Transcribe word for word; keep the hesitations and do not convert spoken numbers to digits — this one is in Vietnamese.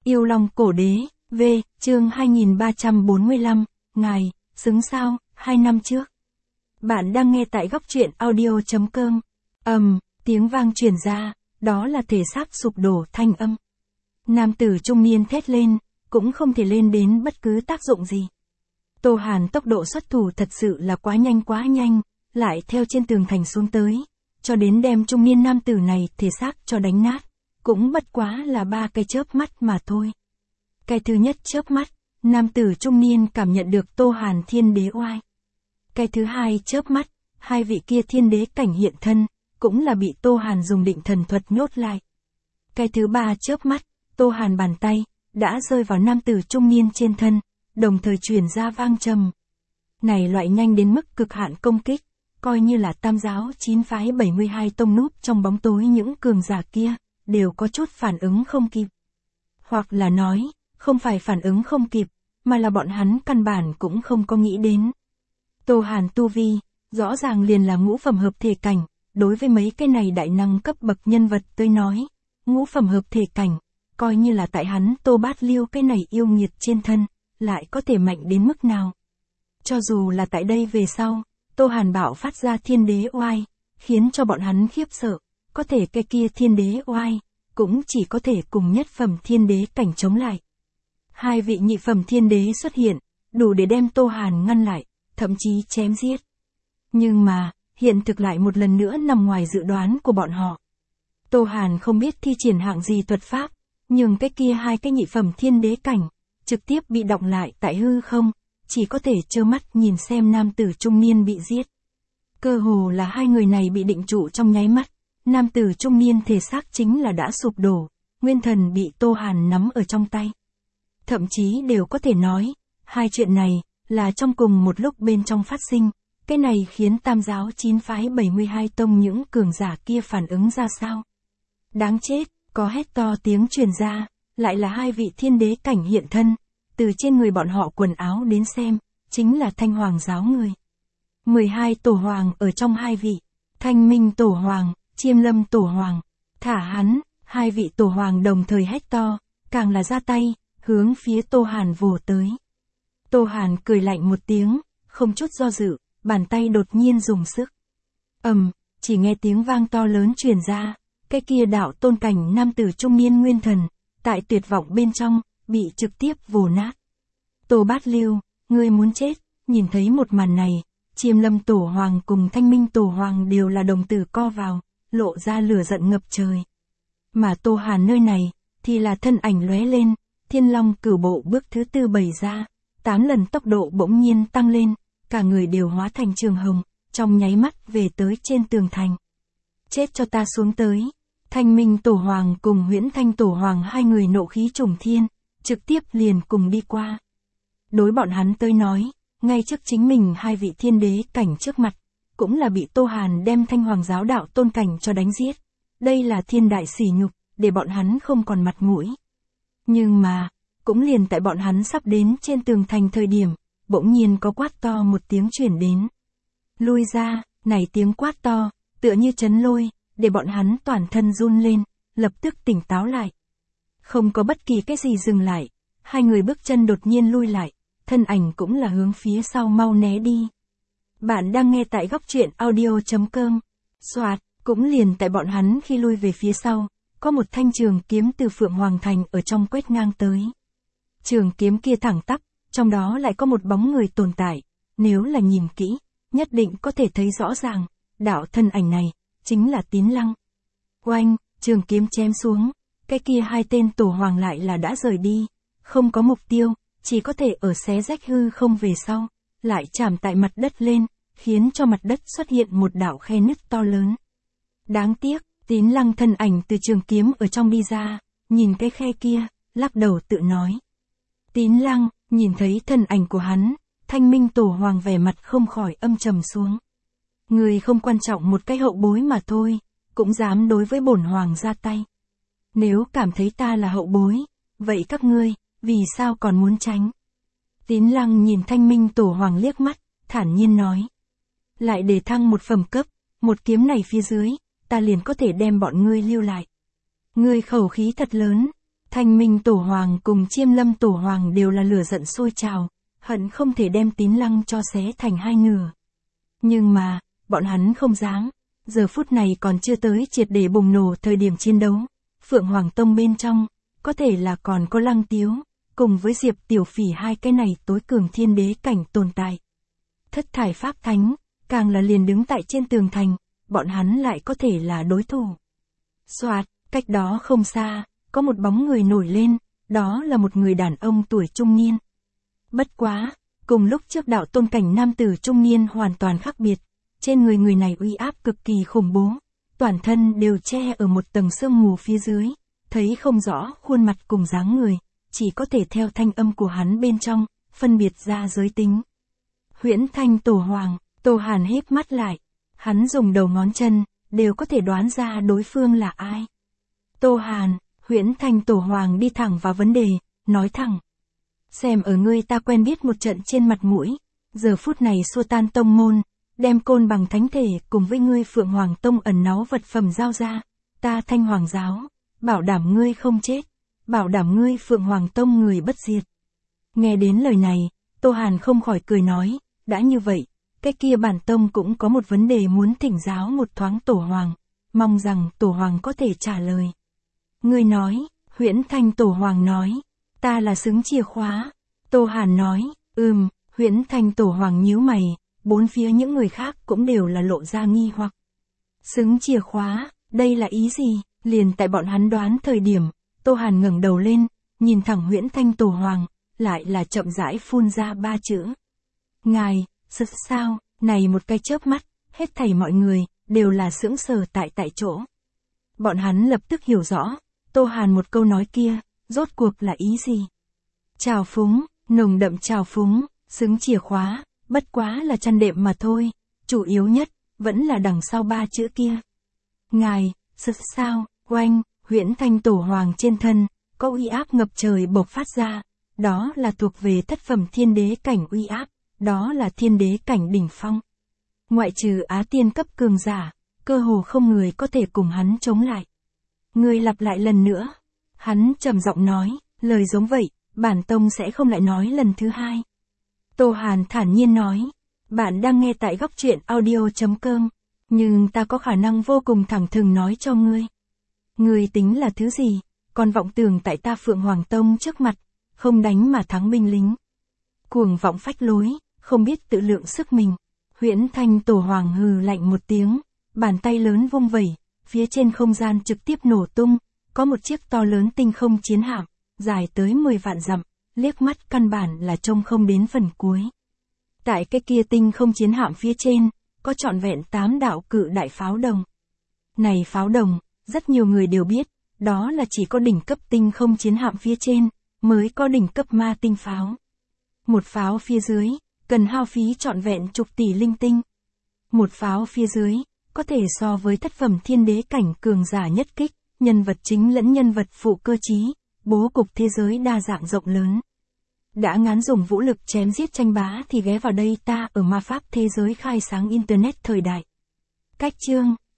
Yêu Long Cổ Đế, V, chương hai nghìn ba trăm bốn mươi lăm, Ngài, xứng sao, hai năm trước. Bạn đang nghe tại góc truyện audio chấm com. Ầm, um, tiếng vang truyền ra, đó là thể xác sụp đổ thanh âm. Nam tử trung niên thét lên, cũng không thể lên đến bất cứ tác dụng gì. Tô Hàn tốc độ xuất thủ thật sự là quá nhanh quá nhanh, lại theo trên tường thành xuống tới, cho đến đem trung niên nam tử này thể xác cho đánh nát, cũng bất quá là ba cái chớp mắt mà thôi. Cái thứ nhất chớp mắt, nam tử trung niên cảm nhận được Tô Hàn thiên đế oai. Cái thứ hai chớp mắt, hai vị kia thiên đế cảnh hiện thân, cũng là bị Tô Hàn dùng định thần thuật nhốt lại. Cái thứ ba chớp mắt, Tô Hàn bàn tay, đã rơi vào nam tử trung niên trên thân, đồng thời truyền ra vang trầm. Này loại nhanh đến mức cực hạn công kích, coi như là tam giáo chín phái bảy mươi hai tông núp trong bóng tối những cường giả kia, đều có chút phản ứng không kịp. Hoặc là nói, không phải phản ứng không kịp, mà là bọn hắn căn bản cũng không có nghĩ đến. Tô Hàn tu vi, rõ ràng liền là ngũ phẩm hợp thể cảnh, đối với mấy cái này đại năng cấp bậc nhân vật tôi nói, ngũ phẩm hợp thể cảnh, coi như là tại hắn Tô Bát Liêu cái này yêu nghiệt trên thân, lại có thể mạnh đến mức nào. Cho dù là tại đây về sau, Tô Hàn bảo phát ra thiên đế oai, khiến cho bọn hắn khiếp sợ, có thể cái kia thiên đế oai, cũng chỉ có thể cùng nhất phẩm thiên đế cảnh chống lại. Hai vị nhị phẩm thiên đế xuất hiện, đủ để đem Tô Hàn ngăn lại, thậm chí chém giết. Nhưng mà, hiện thực lại một lần nữa nằm ngoài dự đoán của bọn họ. Tô Hàn không biết thi triển hạng gì thuật pháp, nhưng cái kia hai cái nhị phẩm thiên đế cảnh, trực tiếp bị động lại tại hư không, chỉ có thể trơ mắt nhìn xem nam tử trung niên bị giết. Cơ hồ là hai người này bị định trụ trong nháy mắt, nam tử trung niên thể xác chính là đã sụp đổ, nguyên thần bị Tô Hàn nắm ở trong tay. Thậm chí đều có thể nói, hai chuyện này, là trong cùng một lúc bên trong phát sinh, cái này khiến tam giáo chín phái bảy mươi hai tông những cường giả kia phản ứng ra sao. Đáng chết, có hét to tiếng truyền ra, lại là hai vị thiên đế cảnh hiện thân, từ trên người bọn họ quần áo đến xem, chính là Thanh Hoàng giáo người. mười hai tổ hoàng ở trong hai vị, Thanh Minh tổ hoàng, Chiêm Lâm tổ hoàng, thả hắn, hai vị tổ hoàng đồng thời hét to, càng là ra tay, hướng phía Tô Hàn vồ tới. Tô Hàn cười lạnh một tiếng, không chút do dự, bàn tay đột nhiên dùng sức. Ầm, um, chỉ nghe tiếng vang to lớn truyền ra, cái kia đạo tôn cảnh nam tử trung niên nguyên thần, tại tuyệt vọng bên trong, bị trực tiếp vồ nát. Tô Bát Liêu, ngươi muốn chết, nhìn thấy một màn này, Chiêm Lâm tổ hoàng cùng Thanh Minh tổ hoàng đều là đồng tử co vào, lộ ra lửa giận ngập trời. Mà Tô Hàn nơi này, thì là thân ảnh lóe lên, Thiên Long cửu bộ bước thứ tư bày ra, tám lần tốc độ bỗng nhiên tăng lên, cả người đều hóa thành trường hồng, trong nháy mắt về tới trên tường thành. Chết cho ta xuống tới. Thanh Minh tổ hoàng cùng Huyễn Thanh tổ hoàng hai người nộ khí trùng thiên, trực tiếp liền cùng đi qua. Đối bọn hắn tới nói, ngay trước chính mình hai vị thiên đế cảnh trước mặt, cũng là bị Tô Hàn đem Thanh Hoàng giáo đạo tôn cảnh cho đánh giết. Đây là thiên đại sỉ nhục, để bọn hắn không còn mặt mũi. Nhưng mà, cũng liền tại bọn hắn sắp đến trên tường thành thời điểm, bỗng nhiên có quát to một tiếng chuyển đến. Lui ra, này tiếng quát to, tựa như chấn lôi, để bọn hắn toàn thân run lên, lập tức tỉnh táo lại. Không có bất kỳ cái gì dừng lại, hai người bước chân đột nhiên lui lại, thân ảnh cũng là hướng phía sau mau né đi. Bạn đang nghe tại góc truyện audio chấm com. Soạt, cũng liền tại bọn hắn khi lui về phía sau, có một thanh trường kiếm từ Phượng Hoàng Thành ở trong quét ngang tới. Trường kiếm kia thẳng tắp, trong đó lại có một bóng người tồn tại, nếu là nhìn kỹ, nhất định có thể thấy rõ ràng, đạo thân ảnh này, chính là Tín Lăng. Oanh, trường kiếm chém xuống, cái kia hai tên tổ hoàng lại là đã rời đi, không có mục tiêu, chỉ có thể ở xé rách hư không về sau, lại chạm tại mặt đất lên, khiến cho mặt đất xuất hiện một đạo khe nứt to lớn. Đáng tiếc, Tín Lăng thân ảnh từ trường kiếm ở trong đi ra, nhìn cái khe kia, lắc đầu tự nói. Tín Lăng, nhìn thấy thân ảnh của hắn, Thanh Minh tổ hoàng vẻ mặt không khỏi âm trầm xuống. Người không quan trọng một cái hậu bối mà thôi, cũng dám đối với bổn hoàng ra tay. Nếu cảm thấy ta là hậu bối, vậy các ngươi, vì sao còn muốn tránh? Tín Lăng nhìn Thanh Minh tổ hoàng liếc mắt, thản nhiên nói. Lại để thăng một phẩm cấp, một kiếm này phía dưới, ta liền có thể đem bọn ngươi lưu lại. Ngươi khẩu khí thật lớn. Thanh Minh Tổ Hoàng cùng Chiêm Lâm Tổ Hoàng đều là lửa giận sôi trào, hận không thể đem Tín Lăng cho xé thành hai nửa. Nhưng mà, bọn hắn không dám, giờ phút này còn chưa tới triệt để bùng nổ thời điểm chiến đấu. Phượng Hoàng Tông bên trong, có thể là còn có Lăng Tiếu, cùng với Diệp Tiểu Phỉ hai cái này tối cường thiên đế cảnh tồn tại. Thất thải Pháp Thánh, càng là liền đứng tại trên tường thành, bọn hắn lại có thể là đối thủ. Soạt, cách đó không xa, có một bóng người nổi lên, đó là một người đàn ông tuổi trung niên. Bất quá, cùng lúc trước đạo tôn cảnh nam tử trung niên hoàn toàn khác biệt, trên người người này uy áp cực kỳ khủng bố, toàn thân đều che ở một tầng sương mù phía dưới, thấy không rõ khuôn mặt cùng dáng người, chỉ có thể theo thanh âm của hắn bên trong, phân biệt ra giới tính. Huyễn Thanh Tổ Hoàng, Tô Hàn híp mắt lại, hắn dùng đầu ngón chân, đều có thể đoán ra đối phương là ai. Tô Hàn, Huyễn Thanh Tổ Hoàng đi thẳng vào vấn đề, nói thẳng. Xem ở ngươi ta quen biết một trận trên mặt mũi, giờ phút này xua tan tông môn, đem Côn Bằng Thánh Thể cùng với ngươi Phượng Hoàng Tông ẩn náu vật phẩm giao ra, ta Thanh Hoàng Giáo, bảo đảm ngươi không chết, bảo đảm ngươi Phượng Hoàng Tông người bất diệt. Nghe đến lời này, Tô Hàn không khỏi cười nói, đã như vậy, cái kia bản tông cũng có một vấn đề muốn thỉnh giáo một thoáng Tổ Hoàng, mong rằng Tổ Hoàng có thể trả lời. Ngươi nói, Huyễn Thanh Tổ Hoàng nói, ta là xứng chìa khóa. Tô Hàn nói, ừm, Huyễn Thanh Tổ Hoàng nhíu mày, bốn phía những người khác cũng đều là lộ ra nghi hoặc. Xứng chìa khóa, đây là ý gì? Liền tại bọn hắn đoán thời điểm, Tô Hàn ngẩng đầu lên, nhìn thẳng Huyễn Thanh Tổ Hoàng, lại là chậm rãi phun ra ba chữ. Ngài, sực sao, này một cái chớp mắt, hết thảy mọi người, đều là sững sờ tại tại chỗ. Bọn hắn lập tức hiểu rõ, Tô Hàn một câu nói kia, rốt cuộc là ý gì? Trào phúng, nồng đậm trào phúng, xứng chìa khóa, bất quá là chăn đệm mà thôi, chủ yếu nhất, vẫn là đằng sau ba chữ kia. Ngài, sực sao, oanh, Huyễn Thanh Tổ Hoàng trên thân, có uy áp ngập trời bộc phát ra, đó là thuộc về thất phẩm thiên đế cảnh uy áp, đó là thiên đế cảnh đỉnh phong. Ngoại trừ Á Tiên cấp cường giả, cơ hồ không người có thể cùng hắn chống lại. Người lặp lại lần nữa, hắn trầm giọng nói, lời giống vậy, bản tông sẽ không lại nói lần thứ hai. Tô Hàn thản nhiên nói, bạn đang nghe tại góc truyện audio chấm com, nhưng ta có khả năng vô cùng thẳng thừng nói cho ngươi. Ngươi tính là thứ gì, còn vọng tưởng tại ta Phượng Hoàng Tông trước mặt, không đánh mà thắng binh lính. Cuồng vọng phách lối, không biết tự lượng sức mình. Huyễn Thanh Tổ Hoàng hừ lạnh một tiếng, bàn tay lớn vung vẩy, phía trên không gian trực tiếp nổ tung, có một chiếc to lớn tinh không chiến hạm, dài tới mười vạn dặm, liếc mắt căn bản là trông không đến phần cuối. Tại cái kia tinh không chiến hạm phía trên, có trọn vẹn tám đạo cự đại pháo đồng. Này pháo đồng, rất nhiều người đều biết, đó là chỉ có đỉnh cấp tinh không chiến hạm phía trên, mới có đỉnh cấp ma tinh pháo. Một pháo phía dưới, cần hao phí trọn vẹn chục tỷ linh tinh. Một pháo phía dưới, có thể so với thất phẩm thiên đế cảnh cường giả nhất kích, nhân vật chính lẫn nhân vật phụ cơ trí, bố cục thế giới đa dạng rộng lớn. Đã ngán dùng vũ lực chém giết tranh bá thì ghé vào đây ta ở ma pháp thế giới khai sáng Internet thời đại. Cách chương